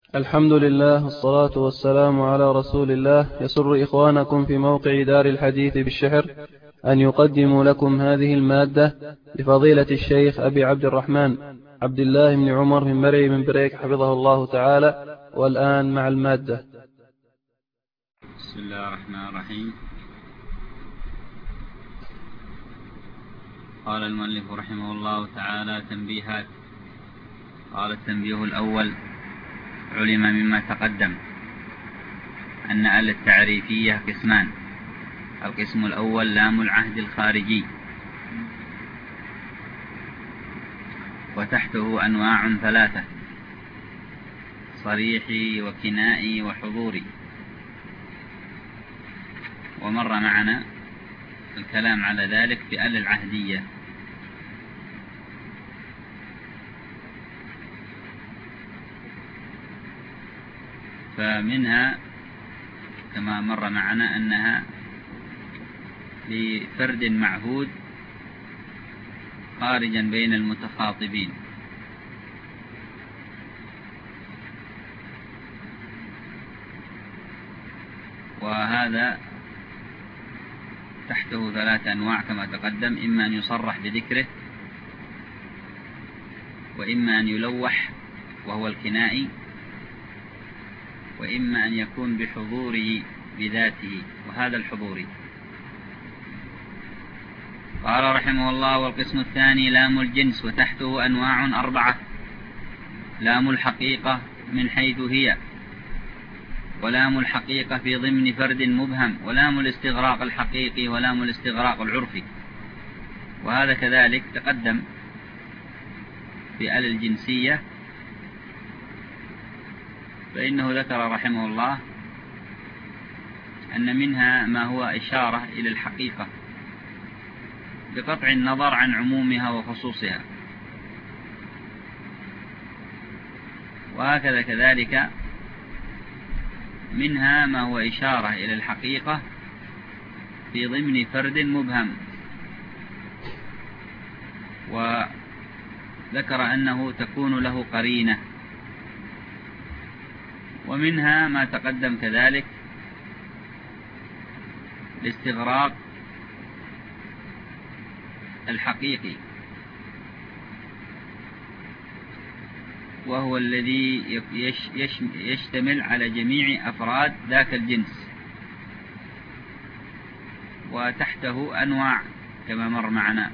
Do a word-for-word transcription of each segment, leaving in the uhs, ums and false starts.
الحمد لله والصلاة والسلام على رسول الله. يسر إخوانكم في موقع دار الحديث بالشحر أن يقدموا لكم هذه المادة لفضيلة الشيخ أبي عبد الرحمن عبد الله بن عمر بن مري بن بريك حفظه الله تعالى. والآن مع المادة. بسم الله الرحمن الرحيم. قال المؤلف رحمه الله تعالى: تنبيهات. قال: التنبيه الأول: علم مما تقدم أن آل التعريفية قسمان. القسم الأول لام العهد الخارجي، وتحته أنواع ثلاثة: صريحي وكنائي وحضوري. ومر معنا الكلام على ذلك في آل العهدية. فمنها كما مر معنا أنها لفرد معهود خارجا بين المتخاطبين، وهذا تحته ثلاث أنواع كما تقدم: إما أن يصرح بذكره، وإما أن يلوح وهو الكنائي، وإما أن يكون بحضوره بذاته وهذا الحضوري. قال رحمه الله: والقسم الثاني لام الجنس، وتحته أنواع أربعة: لام الحقيقة من حيث هي، ولام الحقيقة في ضمن فرد مبهم، ولام الاستغراق الحقيقي، ولام الاستغراق العرفي. وهذا كذلك تقدم في آل الجنسية، فإنه ذكر رحمه الله أن منها ما هو إشارة إلى الحقيقة بقطع النظر عن عمومها وخصوصها، وهكذا كذلك منها ما هو إشارة إلى الحقيقة في ضمن فرد مبهم، وذكر أنه تكون له قرينة. ومنها ما تقدم كذلك الاستغراق الحقيقي، وهو الذي يشتمل على جميع أفراد ذاك الجنس، وتحته أنواع كما مر معنا.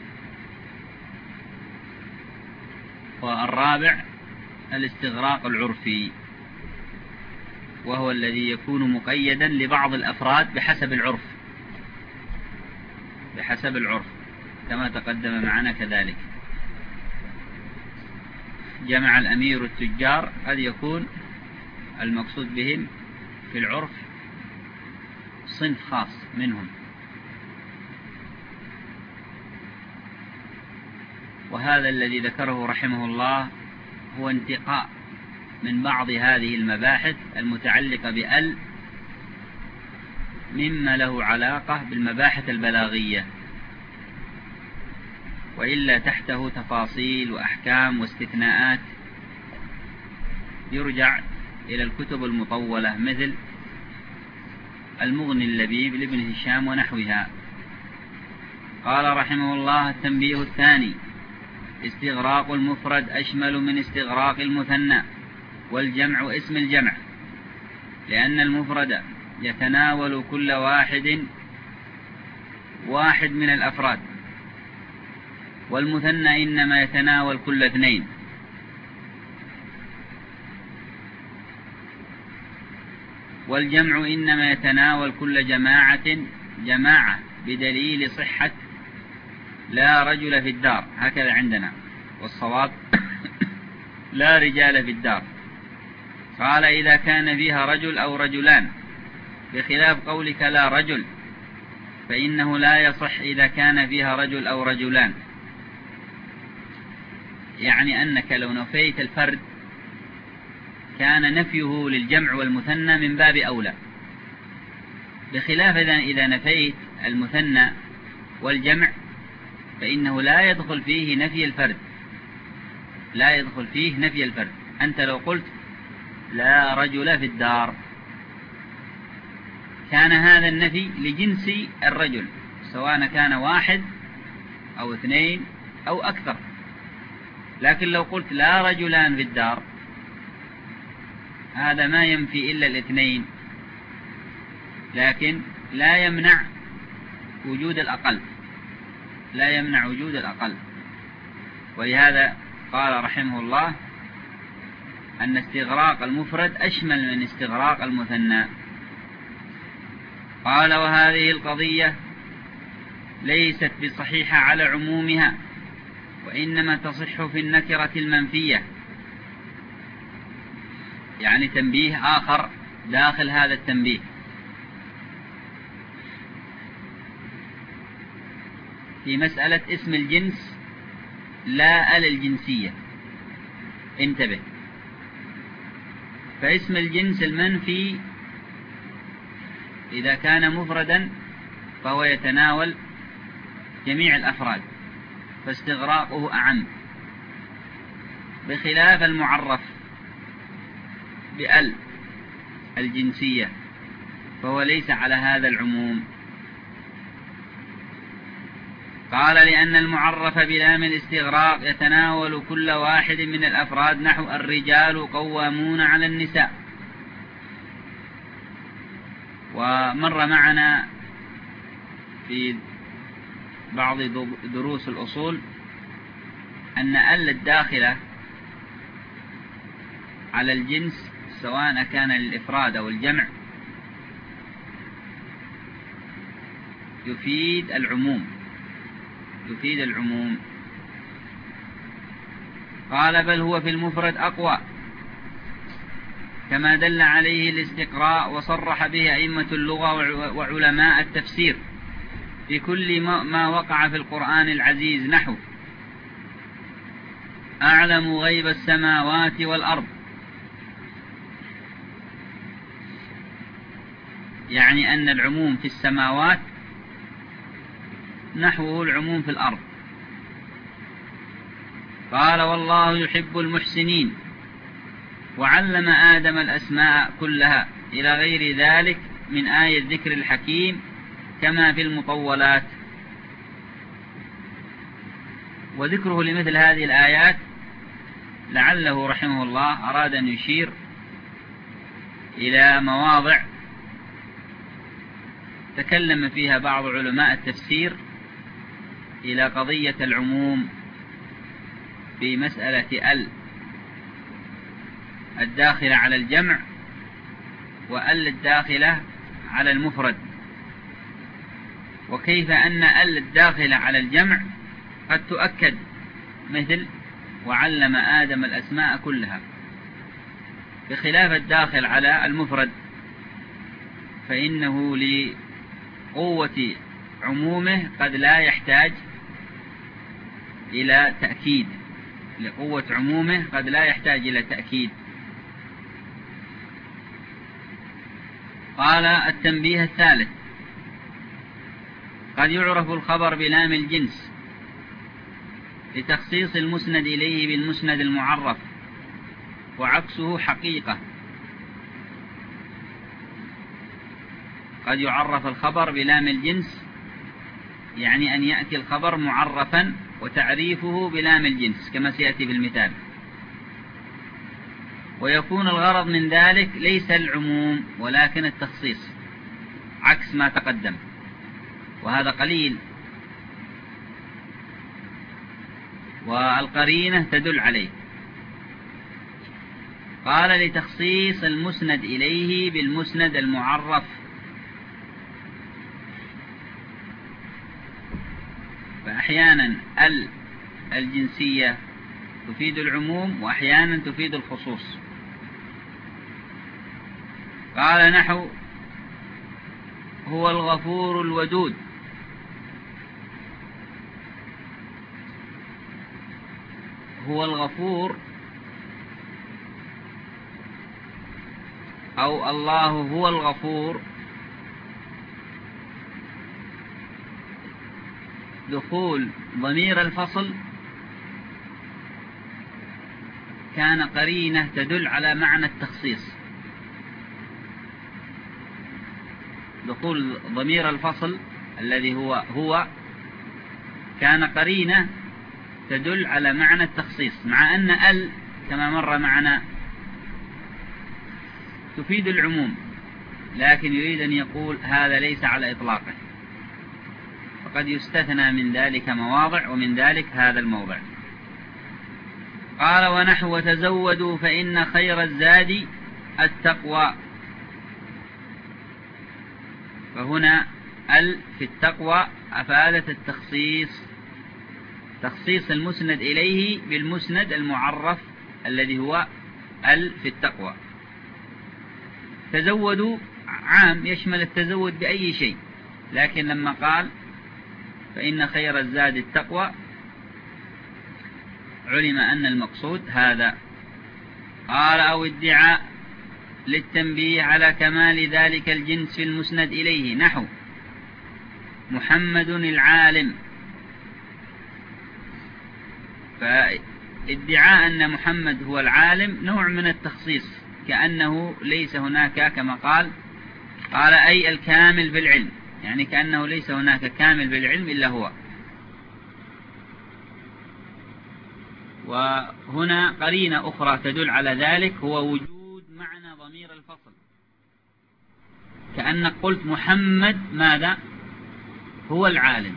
والرابع الاستغراق العرفي، وهو الذي يكون مقيدا لبعض الأفراد بحسب العرف بحسب العرف كما تقدم معنا كذلك. جمع الأمير التجار قد يكون المقصود بهم في العرف صنف خاص منهم، وهذا الذي ذكره رحمه الله هو انتقاء من بعض هذه المباحث المتعلقة بأل مما له علاقة بالمباحث البلاغية، وإلا تحته تفاصيل وأحكام واستثناءات يرجع إلى الكتب المطولة مثل المغني اللبيب لابن هشام ونحوها. قال رحمه الله: التنبيه الثاني: استغراق المفرد أشمل من استغراق المثنى، والجمع اسم الجمع، لأن المفرد يتناول كل واحد واحد من الأفراد، والمثنى إنما يتناول كل اثنين. والجمع إنما يتناول كل جماعة جماعة بدليل صحة لا رجل في الدار، هكذا عندنا، والصواب لا رجال في الدار. قال: إذا كان فيها رجل أو رجلان، بخلاف قولك لا رجل، فإنه لا يصح إذا كان فيها رجل أو رجلان، يعني أنك لو نفيت الفرد كان نفيه للجمع والمثنى من باب أولى، بخلاف إذا نفيت المثنى والجمع فإنه لا يدخل فيه نفي الفرد لا يدخل فيه نفي الفرد. أنت لو قلت لا رجل في الدار، كان هذا النفي لجنس الرجل، سواء كان واحد أو اثنين أو أكثر. لكن لو قلت لا رجلان في الدار، هذا ما ينفي إلا الاثنين، لكن لا يمنع وجود الأقل، لا يمنع وجود الأقل. ولهذا قال رحمه الله أن استغراق المفرد أشمل من استغراق المثنى. قال: وهذه القضية ليست بصحيحة على عمومها، وإنما تصح في النكرة المنفية. يعني تنبيه آخر داخل هذا التنبيه: في مسألة اسم الجنس لا آل الجنسية. انتبه، فاسم الجنس المنفي إذا كان مفردا فهو يتناول جميع الأفراد، فاستغراقه أعم، بخلاف المعرف بأل الجنسية فهو ليس على هذا العموم. قال: لأن المعرف بلام الاستغراق يتناول كل واحد من الأفراد، نحو الرجال قوامون على النساء. ومر معنا في بعض دروس الأصول أن أل الداخلة على الجنس سواء كان للإفراد أو الجمع يفيد العموم، يفيد العموم. قال: بل هو في المفرد أقوى، كما دل عليه الاستقراء وصرح به أئمة اللغة وعلماء التفسير في كل ما وقع في القرآن العزيز، نحو أعلم غيب السماوات والأرض. يعني أن العموم في السماوات نحوه العموم في الأرض. قال: والله يحب المحسنين، وعلم آدم الأسماء كلها، إلى غير ذلك من آية ذكر الحكيم كما في المطولات. وذكره لمثل هذه الآيات لعله رحمه الله أراد أن يشير إلى مواضع تكلم فيها بعض علماء التفسير إلى قضية العموم في مسألة ال الداخلة على الجمع وال الداخلة على المفرد، وكيف أن ال الداخلة على الجمع قد تؤكد، مثل وعلم آدم الأسماء كلها، بخلاف الداخل على المفرد فإنه لقوة عمومه قد لا يحتاج إلى تأكيد، لقوة عمومه قد لا يحتاج إلى تأكيد. قال: التنبيه الثالث: قد يعرف الخبر بلام الجنس لتخصيص المسند إليه بالمسند المعرف، وعكسه حقيقة. قد يعرف الخبر بلام الجنس يعني أن يأتي الخبر معرفا وتعريفه بلام الجنس كما سيأتي بالمثال، ويكون الغرض من ذلك ليس العموم ولكن التخصيص، عكس ما تقدم، وهذا قليل، والقرينة تدل عليه. قال: لتخصيص المسند إليه بالمسند المعرف. فأحيانا ال الجنسية تفيد العموم وأحيانا تفيد الخصوص. قال: نحو هو الغفور الودود. هو الغفور أو الله هو الغفور، دخول ضمير الفصل كان قرينة تدل على معنى التخصيص. دخول ضمير الفصل الذي هو هو كان قرينة تدل على معنى التخصيص، مع أن ال كما مر معنا تفيد العموم، لكن يريد أن يقول هذا ليس على إطلاقه، فقد يستثنى من ذلك مواضع، ومن ذلك هذا الموضع. قال ونحو وتزودوا فإن خير الزاد التقوى. فهنا ال في التقوى أفادت التخصيص، تخصيص المسند إليه بالمسند المعرف الذي هو ال في التقوى. تزودوا عام يشمل التزود بأي شيء، لكن لما قال فإن خير الزاد التقوى علم أن المقصود هذا. قال أو ادعاء للتنبيه على كمال ذلك الجنس في المسند إليه، نحو محمد العالم. فادعاء أن محمد هو العالم نوع من التخصيص، كأنه ليس هناك، كما قال قال أي الكامل بالعلم، يعني كأنه ليس هناك كامل بالعلم إلا هو. وهنا قرينة أخرى تدل على ذلك، هو وجود معنى ضمير الفصل، كأنك قلت محمد ماذا هو العالم،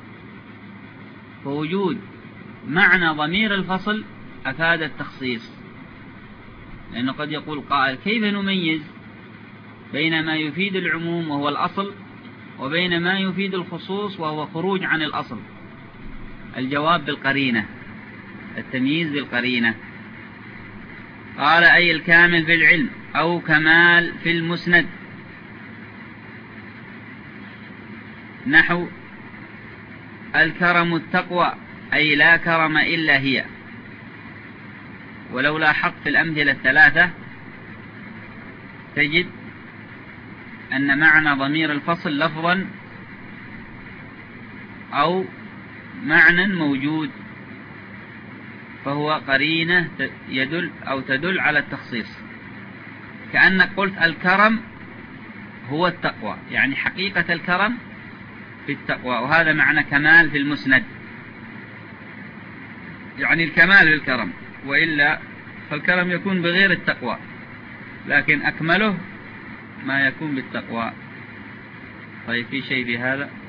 فوجود معنى ضمير الفصل أفاد التخصيص. لأنه قد يقول قائل كيف نميز بين ما يفيد العموم وهو الأصل وبين ما يفيد الخصوص وهو خروج عن الأصل؟ الجواب بالقرينة، التمييز بالقرينة. قال أي الكامل في العلم أو كمال في المسند، نحو الكرم التقوى، أي لا كرم إلا هي. ولو لاحظت في الأمثلة الثلاثة تجد أن معنى ضمير الفصل لفظا أو معنى موجود، فهو قرينة يدل أو تدل على التخصيص. كأنك قلت الكرم هو التقوى، يعني حقيقة الكرم في التقوى، وهذا معنى كمال في المسند، يعني الكمال في الكرم، وإلا فالكرم يكون بغير التقوى، لكن أكمله ما يكون بالتقوى. طيب في شيء في هذا؟